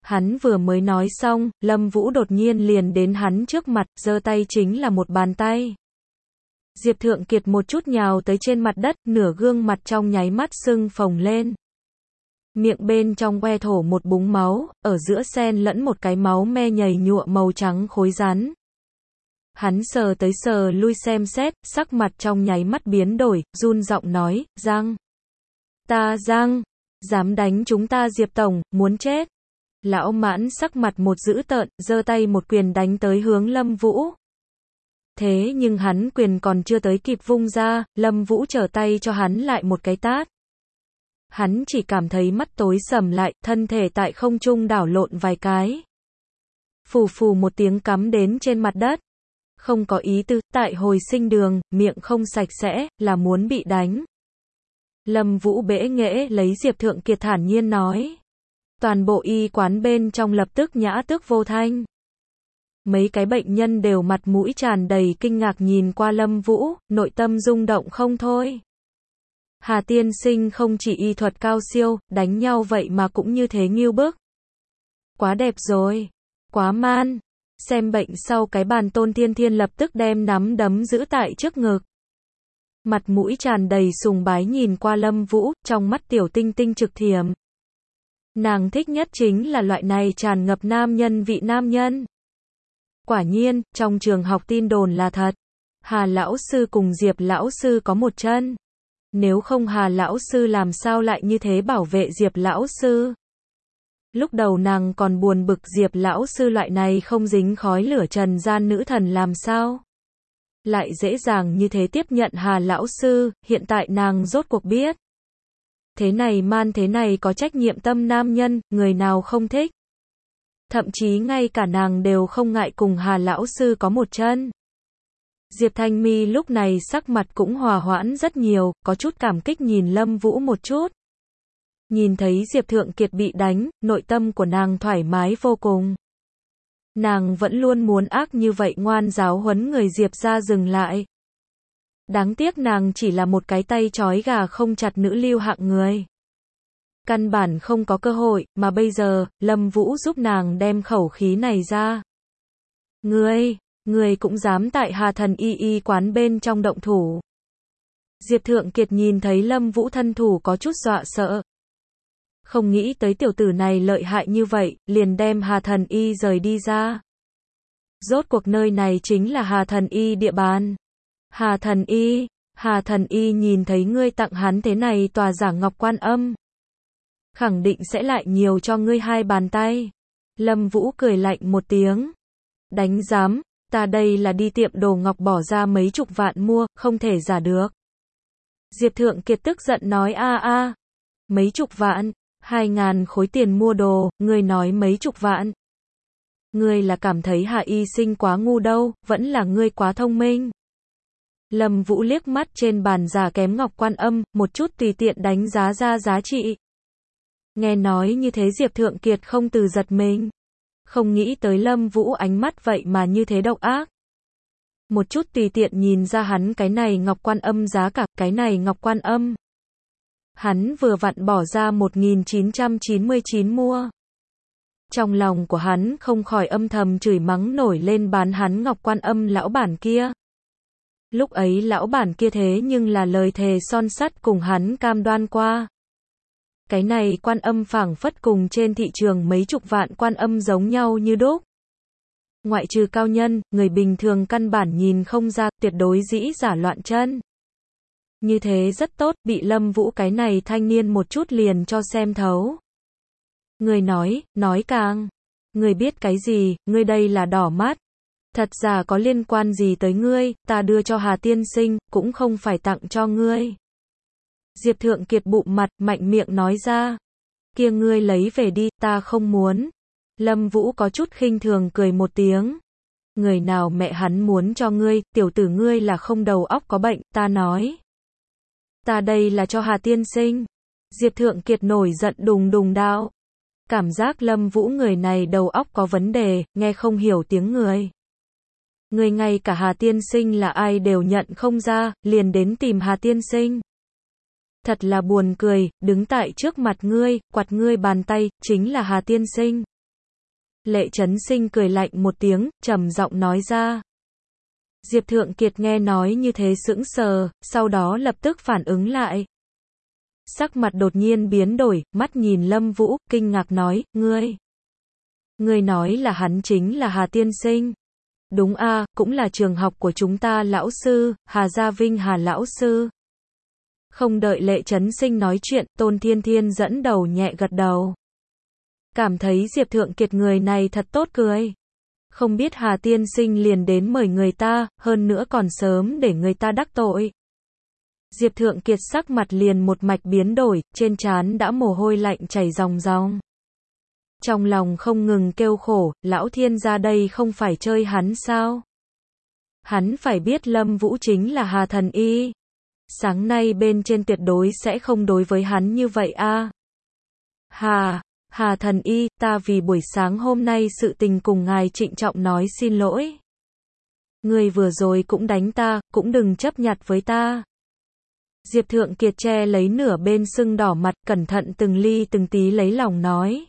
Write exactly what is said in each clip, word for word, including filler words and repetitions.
Hắn vừa mới nói xong, Lâm Vũ đột nhiên liền đến hắn trước mặt, giơ tay chính là một bàn tay. Diệp Thượng Kiệt một chút nhào tới trên mặt đất, nửa gương mặt trong nháy mắt sưng phồng lên. Miệng bên trong que thổ một búng máu, ở giữa xen lẫn một cái máu me nhầy nhụa màu trắng khối rắn. Hắn sờ tới sờ lui xem xét, sắc mặt trong nháy mắt biến đổi, run giọng nói, Giang. Ta Giang, dám đánh chúng ta Diệp Tổng, muốn chết. Lão Mãn sắc mặt một dữ tợn, giơ tay một quyền đánh tới hướng Lâm Vũ. Thế nhưng hắn quyền còn chưa tới kịp vung ra, Lâm Vũ trở tay cho hắn lại một cái tát. Hắn chỉ cảm thấy mắt tối sầm lại, thân thể tại không trung đảo lộn vài cái. Phù phù một tiếng cắm đến trên mặt đất. Không có ý tư, tại hồi sinh đường, miệng không sạch sẽ, là muốn bị đánh. Lâm Vũ bẽ nghễ lấy Diệp Thượng Kiệt thản nhiên nói. Toàn bộ y quán bên trong lập tức nhã tước vô thanh. Mấy cái bệnh nhân đều mặt mũi tràn đầy kinh ngạc nhìn qua Lâm Vũ, nội tâm rung động không thôi. Hà tiên sinh không chỉ y thuật cao siêu, đánh nhau vậy mà cũng như thế nghêu bức. Quá đẹp rồi, quá man. Xem bệnh sau cái bàn Tôn Thiên Thiên lập tức đem nắm đấm giữ tại trước ngực. Mặt mũi tràn đầy sùng bái nhìn qua Lâm Vũ, trong mắt tiểu tinh tinh trực thiểm. Nàng thích nhất chính là loại này tràn ngập nam nhân vị nam nhân. Quả nhiên, trong trường học tin đồn là thật. Hà lão sư cùng Diệp lão sư có một chân. Nếu không Hà lão sư làm sao lại như thế bảo vệ Diệp lão sư? Lúc đầu nàng còn buồn bực Diệp lão sư loại này không dính khói lửa trần gian nữ thần làm sao? Lại dễ dàng như thế tiếp nhận Hà lão sư, hiện tại nàng rốt cuộc biết. Thế này man thế này có trách nhiệm tâm nam nhân, người nào không thích. Thậm chí ngay cả nàng đều không ngại cùng Hà lão sư có một chân. Diệp Thanh Mi lúc này sắc mặt cũng hòa hoãn rất nhiều, có chút cảm kích nhìn Lâm Vũ một chút. Nhìn thấy Diệp Thượng Kiệt bị đánh, nội tâm của nàng thoải mái vô cùng. Nàng vẫn luôn muốn ác như vậy ngoan giáo huấn người Diệp ra dừng lại. Đáng tiếc nàng chỉ là một cái tay trói gà không chặt nữ lưu hạng người. Căn bản không có cơ hội, mà bây giờ, Lâm Vũ giúp nàng đem khẩu khí này ra. Ngươi, ngươi cũng dám tại Hà Thần Y Y quán bên trong động thủ. Diệp Thượng Kiệt nhìn thấy Lâm Vũ thân thủ có chút dọa sợ. Không nghĩ tới tiểu tử này lợi hại như vậy, liền đem Hà Thần Y rời đi ra. Rốt cuộc nơi này chính là Hà Thần Y địa bàn. Hà Thần Y, Hà Thần Y nhìn thấy ngươi tặng hắn thế này tòa giả ngọc quan âm. Khẳng định sẽ lại nhiều cho ngươi hai bàn tay. Lâm Vũ cười lạnh một tiếng. Đánh giám, ta đây là đi tiệm đồ ngọc bỏ ra mấy chục vạn mua, không thể giả được. Diệp Thượng Kiệt tức giận nói a a. Mấy chục vạn, hai ngàn khối tiền mua đồ, ngươi nói mấy chục vạn. Ngươi là cảm thấy Hạ Y Sinh quá ngu đâu, vẫn là ngươi quá thông minh. Lâm Vũ liếc mắt trên bàn giả kém ngọc quan âm, một chút tùy tiện đánh giá ra giá trị. Nghe nói như thế Diệp Thượng Kiệt không từ giật mình. Không nghĩ tới Lâm Vũ ánh mắt vậy mà như thế độc ác. Một chút tùy tiện nhìn ra hắn cái này ngọc quan âm giá cả, cái này ngọc quan âm. Hắn vừa vặn bỏ ra một nghìn chín trăm chín mươi chín mua. Trong lòng của hắn không khỏi âm thầm chửi mắng nổi lên bán hắn ngọc quan âm lão bản kia. Lúc ấy lão bản kia thế nhưng là lời thề son sắt cùng hắn cam đoan qua. Cái này quan âm phảng phất cùng trên thị trường mấy chục vạn quan âm giống nhau như đúc. Ngoại trừ cao nhân, người bình thường căn bản nhìn không ra, tuyệt đối dĩ giả loạn chân. Như thế rất tốt, bị Lâm Vũ cái này thanh niên một chút liền cho xem thấu. Người nói, nói càng. Người biết cái gì, ngươi đây là đỏ mắt. Thật ra có liên quan gì tới ngươi, ta đưa cho Hà tiên sinh, cũng không phải tặng cho ngươi. Diệp Thượng Kiệt bụng mặt, mạnh miệng nói ra. Kia ngươi lấy về đi, ta không muốn. Lâm Vũ có chút khinh thường cười một tiếng. Người nào mẹ hắn muốn cho ngươi, tiểu tử ngươi là không đầu óc có bệnh, ta nói. Ta đây là cho Hà tiên sinh. Diệp Thượng Kiệt nổi giận đùng đùng đạo. Cảm giác Lâm Vũ người này đầu óc có vấn đề, nghe không hiểu tiếng người. Người ngay cả Hà tiên sinh là ai đều nhận không ra, liền đến tìm Hà tiên sinh. Thật là buồn cười, đứng tại trước mặt ngươi, quạt ngươi bàn tay, chính là Hà tiên sinh. Lệ Chấn Sinh cười lạnh một tiếng, trầm giọng nói ra. Diệp Thượng Kiệt nghe nói như thế sững sờ, sau đó lập tức phản ứng lại. Sắc mặt đột nhiên biến đổi, mắt nhìn Lâm Vũ, kinh ngạc nói, ngươi. Ngươi nói là hắn chính là Hà tiên sinh. Đúng a, cũng là trường học của chúng ta lão sư, Hà Gia Vinh Hà lão sư. Không đợi Lệ Chấn Sinh nói chuyện, Tôn Thiên Thiên dẫn đầu nhẹ gật đầu. Cảm thấy Diệp Thượng Kiệt người này thật tốt cười. Không biết Hà tiên sinh liền đến mời người ta, hơn nữa còn sớm để người ta đắc tội. Diệp Thượng Kiệt sắc mặt liền một mạch biến đổi, trên trán đã mồ hôi lạnh chảy ròng ròng. Trong lòng không ngừng kêu khổ, lão thiên gia đây không phải chơi hắn sao? Hắn phải biết Lâm Vũ chính là Hà thần y. Sáng nay bên trên tuyệt đối sẽ không đối với hắn như vậy a. Hà, Hà thần y, ta vì buổi sáng hôm nay sự tình cùng ngài trịnh trọng nói xin lỗi. Người vừa rồi cũng đánh ta, cũng đừng chấp nhặt với ta. Diệp Thượng Kiệt che lấy nửa bên sưng đỏ mặt, cẩn thận từng ly từng tí lấy lòng nói.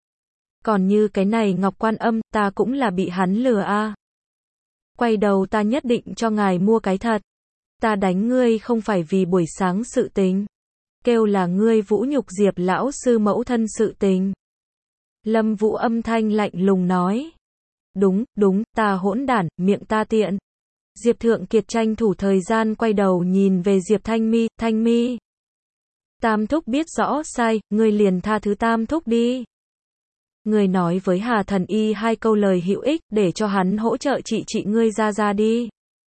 Còn như cái này Ngọc Quan Âm, ta cũng là bị hắn lừa a. Quay đầu ta nhất định cho ngài mua cái thật. Ta đánh ngươi không phải vì buổi sáng sự tình. Kêu là ngươi vũ nhục Diệp lão sư mẫu thân sự tình. Lâm Vũ âm thanh lạnh lùng nói. Đúng, đúng, ta hỗn đản, miệng ta tiện. Diệp Thượng Kiệt tranh thủ thời gian quay đầu nhìn về Diệp Thanh Mi, Thanh Mi. Tam thúc biết rõ sai, ngươi liền tha thứ Tam thúc đi. Ngươi nói với Hà thần y hai câu lời hữu ích, để cho hắn hỗ trợ trị trị ngươi ra ra đi.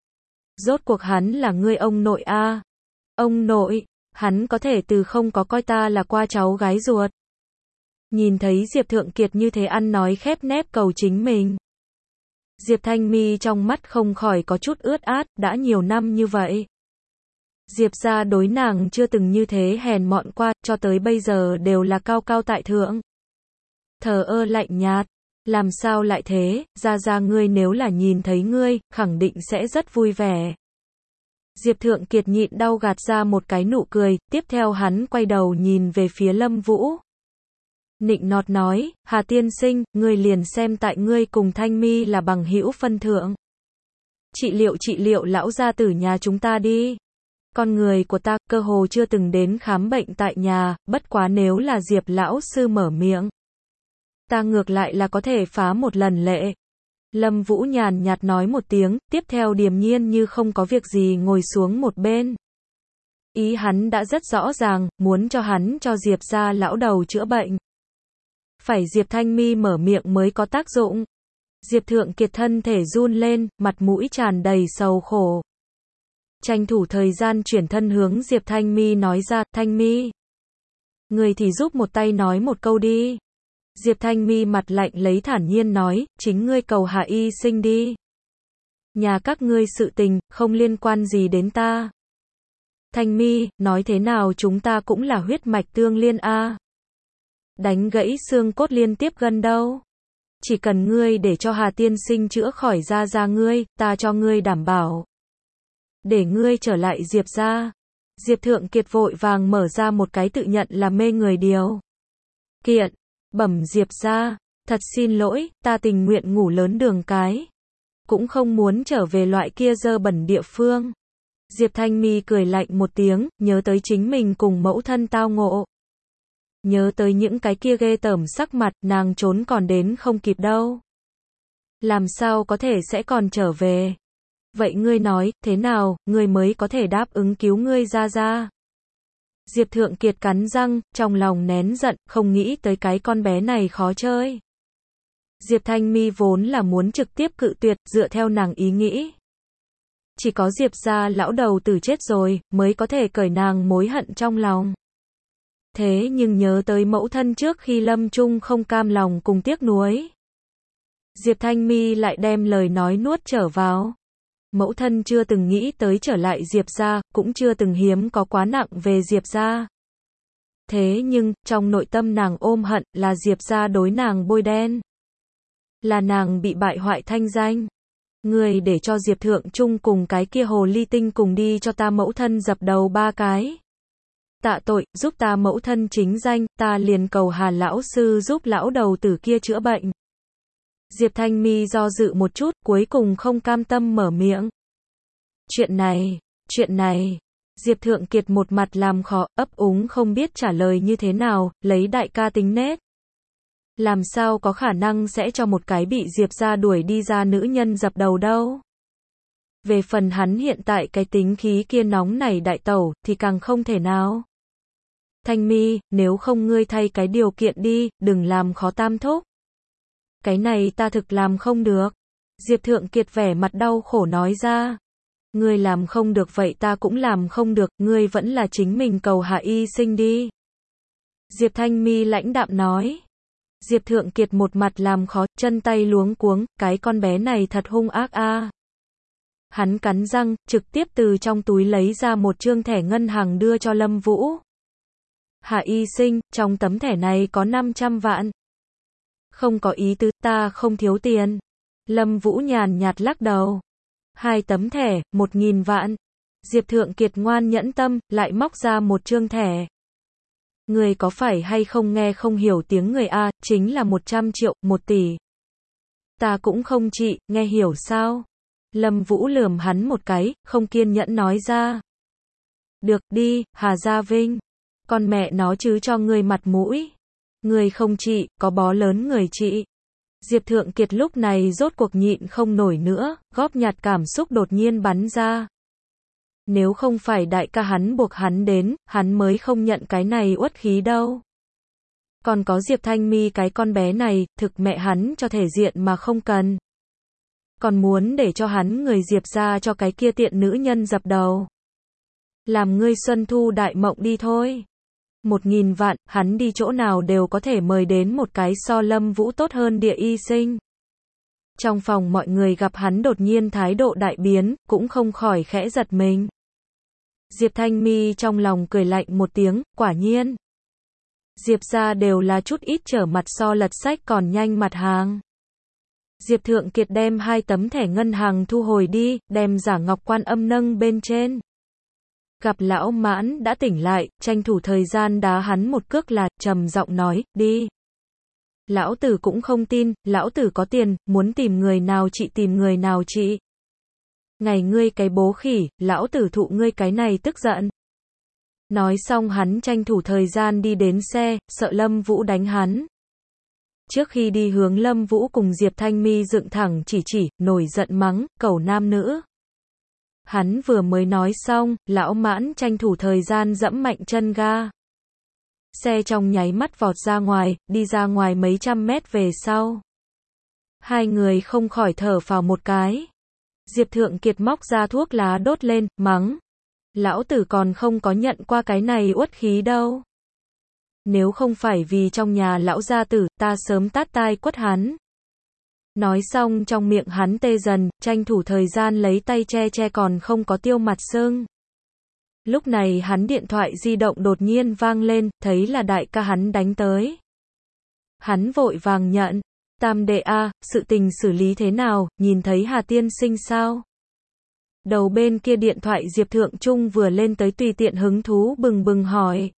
Rốt cuộc hắn là ngươi ông nội a. À. Ông nội, hắn có thể từ không có coi ta là qua cháu gái ruột. Nhìn thấy Diệp Thượng Kiệt như thế ăn nói khép nép cầu chính mình. Diệp Thanh Mi trong mắt không khỏi có chút ướt át, đã nhiều năm như vậy. Diệp gia đối nàng chưa từng như thế hèn mọn qua, cho tới bây giờ đều là cao cao tại thượng. Thờ ơ lạnh nhạt, làm sao lại thế, gia gia ngươi nếu là nhìn thấy ngươi, khẳng định sẽ rất vui vẻ. Diệp Thượng Kiệt nhịn đau gạt ra một cái nụ cười, tiếp theo hắn quay đầu nhìn về phía Lâm Vũ. Nịnh nọt nói, Hà tiên sinh, ngươi liền xem tại ngươi cùng Thanh Mi là bằng hữu phân thượng. Trị liệu trị liệu lão gia tử nhà chúng ta đi. Con người của ta, cơ hồ chưa từng đến khám bệnh tại nhà, bất quá nếu là Diệp lão sư mở miệng. Ta ngược lại là có thể phá một lần lệ. Lâm Vũ nhàn nhạt nói một tiếng, tiếp theo điềm nhiên như không có việc gì ngồi xuống một bên. Ý hắn đã rất rõ ràng, muốn cho hắn cho Diệp gia lão đầu chữa bệnh. Phải Diệp Thanh Mi mở miệng mới có tác dụng. Diệp Thượng Kiệt thân thể run lên, mặt mũi tràn đầy sầu khổ. Tranh thủ thời gian chuyển thân hướng Diệp Thanh Mi nói ra, Thanh Mi. Người thì giúp một tay nói một câu đi. Diệp Thanh Mi mặt lạnh lấy thản nhiên nói, chính ngươi cầu Hà y sinh đi. Nhà các ngươi sự tình, không liên quan gì đến ta. Thanh Mi, nói thế nào chúng ta cũng là huyết mạch tương liên a. Đánh gãy xương cốt liên tiếp gần đâu. Chỉ cần ngươi để cho Hà tiên sinh chữa khỏi ra ra ngươi, ta cho ngươi đảm bảo. Để ngươi trở lại Diệp gia. Diệp Thượng Kiệt vội vàng mở ra một cái tự nhận là mê người điều. Kiện, bẩm Diệp gia, thật xin lỗi, ta tình nguyện ngủ lớn đường cái. Cũng không muốn trở về loại kia dơ bẩn địa phương. Diệp Thanh Mi cười lạnh một tiếng, nhớ tới chính mình cùng mẫu thân tao ngộ. Nhớ tới những cái kia ghê tởm sắc mặt, nàng trốn còn đến không kịp đâu. Làm sao có thể sẽ còn trở về? Vậy ngươi nói, thế nào, ngươi mới có thể đáp ứng cứu ngươi ra ra? Diệp Thượng Kiệt cắn răng, trong lòng nén giận, không nghĩ tới cái con bé này khó chơi. Diệp Thanh Mi vốn là muốn trực tiếp cự tuyệt, dựa theo nàng ý nghĩ. Chỉ có Diệp gia lão đầu tử chết rồi, mới có thể cởi nàng mối hận trong lòng. Thế nhưng nhớ tới mẫu thân trước khi lâm chung không cam lòng cùng tiếc nuối. Diệp Thanh Mi lại đem lời nói nuốt trở vào. Mẫu thân chưa từng nghĩ tới trở lại Diệp gia, cũng chưa từng hiếm có quá nặng về Diệp gia. Thế nhưng, trong nội tâm nàng ôm hận là Diệp gia đối nàng bôi đen. Là nàng bị bại hoại thanh danh. Người để cho Diệp Thượng Trung cùng cái kia hồ ly tinh cùng đi cho ta mẫu thân dập đầu ba cái. Tạ tội, giúp ta mẫu thân chính danh, ta liền cầu Hà lão sư giúp lão đầu tử kia chữa bệnh. Diệp Thanh Mi do dự một chút, cuối cùng không cam tâm mở miệng. Chuyện này, chuyện này. Diệp Thượng Kiệt một mặt làm khó, ấp úng không biết trả lời như thế nào, lấy đại ca tính nết. Làm sao có khả năng sẽ cho một cái bị Diệp gia đuổi đi ra nữ nhân dập đầu đâu. Về phần hắn hiện tại cái tính khí kia nóng này đại tẩu, thì càng không thể nào. Thanh Mi, nếu không ngươi thay cái điều kiện đi, đừng làm khó tam thúc. Cái này ta thực làm không được. Diệp Thượng Kiệt vẻ mặt đau khổ nói ra. Ngươi làm không được vậy ta cũng làm không được, ngươi vẫn là chính mình cầu hạ y sinh đi. Diệp Thanh Mi lãnh đạm nói. Diệp Thượng Kiệt một mặt làm khó, chân tay luống cuống, cái con bé này thật hung ác a. À. Hắn cắn răng, trực tiếp từ trong túi lấy ra một trương thẻ ngân hàng đưa cho Lâm Vũ. Hạ y sinh, trong tấm thẻ này có năm trăm vạn. Không có ý tứ, ta không thiếu tiền. Lâm Vũ nhàn nhạt lắc đầu. Hai tấm thẻ, một nghìn vạn. Diệp Thượng Kiệt ngoan nhẫn tâm, lại móc ra một trương thẻ. Người có phải hay không nghe không hiểu tiếng người a, chính là một trăm triệu, một tỷ. Ta cũng không chị, nghe hiểu sao? Lâm Vũ lườm hắn một cái, không kiên nhẫn nói ra. Được đi, Hà Gia Vinh. Con mẹ nó chứ cho ngươi mặt mũi. Ngươi không chị, có bó lớn người chị. Diệp Thượng Kiệt lúc này rốt cuộc nhịn không nổi nữa, góp nhặt cảm xúc đột nhiên bắn ra. Nếu không phải đại ca hắn buộc hắn đến, hắn mới không nhận cái này uất khí đâu. Còn có Diệp Thanh Mi cái con bé này, thực mẹ hắn cho thể diện mà không cần. Còn muốn để cho hắn người Diệp ra cho cái kia tiện nữ nhân dập đầu. Làm ngươi xuân thu đại mộng đi thôi. Một nghìn vạn, hắn đi chỗ nào đều có thể mời đến một cái so Lâm Vũ tốt hơn địa y sinh. Trong phòng mọi người gặp hắn đột nhiên thái độ đại biến, cũng không khỏi khẽ giật mình. Diệp Thanh Mi trong lòng cười lạnh một tiếng, quả nhiên. Diệp ra đều là chút ít trở mặt so lật sách còn nhanh mặt hàng. Diệp Thượng Kiệt đem hai tấm thẻ ngân hàng thu hồi đi, đem giả ngọc quan âm nâng bên trên. Gặp lão Mãn đã tỉnh lại, tranh thủ thời gian đá hắn một cước là, trầm giọng nói, đi. Lão tử cũng không tin, lão tử có tiền, muốn tìm người nào trị tìm người nào trị. Ngày ngươi cái bố khỉ, lão tử thụ ngươi cái này tức giận. Nói xong hắn tranh thủ thời gian đi đến xe, sợ Lâm Vũ đánh hắn. Trước khi đi hướng Lâm Vũ cùng Diệp Thanh Mi dựng thẳng chỉ chỉ, nổi giận mắng, cẩu nam nữ. Hắn vừa mới nói xong, lão Mãn tranh thủ thời gian dẫm mạnh chân ga. Xe trong nháy mắt vọt ra ngoài, đi ra ngoài mấy trăm mét về sau. Hai người không khỏi thở phào một cái. Diệp Thượng Kiệt móc ra thuốc lá đốt lên, mắng. Lão tử còn không có nhận qua cái này uất khí đâu. Nếu không phải vì trong nhà lão gia tử, ta sớm tát tai quất hắn. Nói xong trong miệng hắn tê dần, tranh thủ thời gian lấy tay che che còn không có tiêu mặt sưng. Lúc này hắn điện thoại di động đột nhiên vang lên, thấy là đại ca hắn đánh tới. Hắn vội vàng nhận. Tam đệ a, sự tình xử lý thế nào, nhìn thấy Hà tiên sinh sao? Đầu bên kia điện thoại Diệp Thượng Trung vừa lên tới tùy tiện hứng thú bừng bừng hỏi.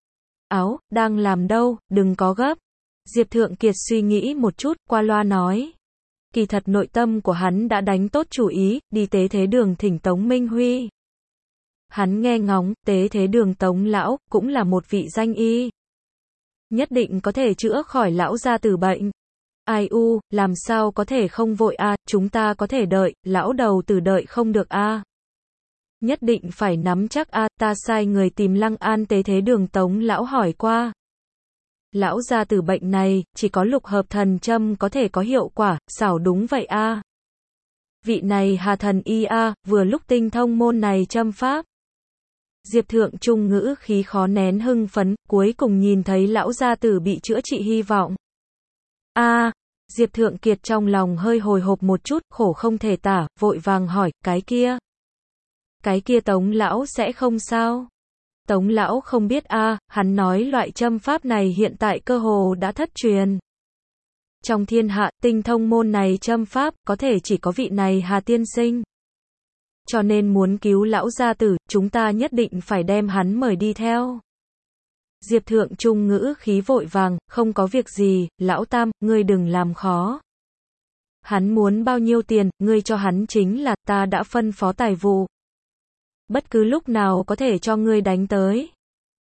Áo, đang làm đâu, đừng có gấp. Diệp Thượng Kiệt suy nghĩ một chút, qua loa nói. Kỳ thật nội tâm của hắn đã đánh tốt chủ ý, đi tế thế đường thỉnh Tống Minh Huy. Hắn nghe ngóng, tế thế đường Tống lão, cũng là một vị danh y. Nhất định có thể chữa khỏi lão gia tử bệnh. Ai u, làm sao có thể không vội a, à, chúng ta có thể đợi, lão đầu tử đợi không được a. À. Nhất định phải nắm chắc a, à, ta sai người tìm Lăng An tế thế đường Tống lão hỏi qua. Lão gia tử bệnh này, chỉ có lục hợp thần châm có thể có hiệu quả, xảo đúng vậy a. À. Vị này Hà thần y a, à, vừa lúc tinh thông môn này châm pháp. Diệp Thượng Trung ngữ khí khó nén hưng phấn, cuối cùng nhìn thấy lão gia tử bị chữa trị hy vọng. A, à, Diệp Thượng Kiệt trong lòng hơi hồi hộp một chút, khổ không thể tả, vội vàng hỏi, cái kia. Cái kia Tống lão sẽ không sao? Tống lão không biết a, à, hắn nói loại châm pháp này hiện tại cơ hồ đã thất truyền. Trong thiên hạ, tinh thông môn này châm pháp, có thể chỉ có vị này Hà tiên sinh. Cho nên muốn cứu lão gia tử, chúng ta nhất định phải đem hắn mời đi theo. Diệp Thượng Trung ngữ khí vội vàng, không có việc gì, lão Tam, ngươi đừng làm khó. Hắn muốn bao nhiêu tiền, ngươi cho hắn chính là, ta đã phân phó tài vụ. Bất cứ lúc nào có thể cho ngươi đánh tới.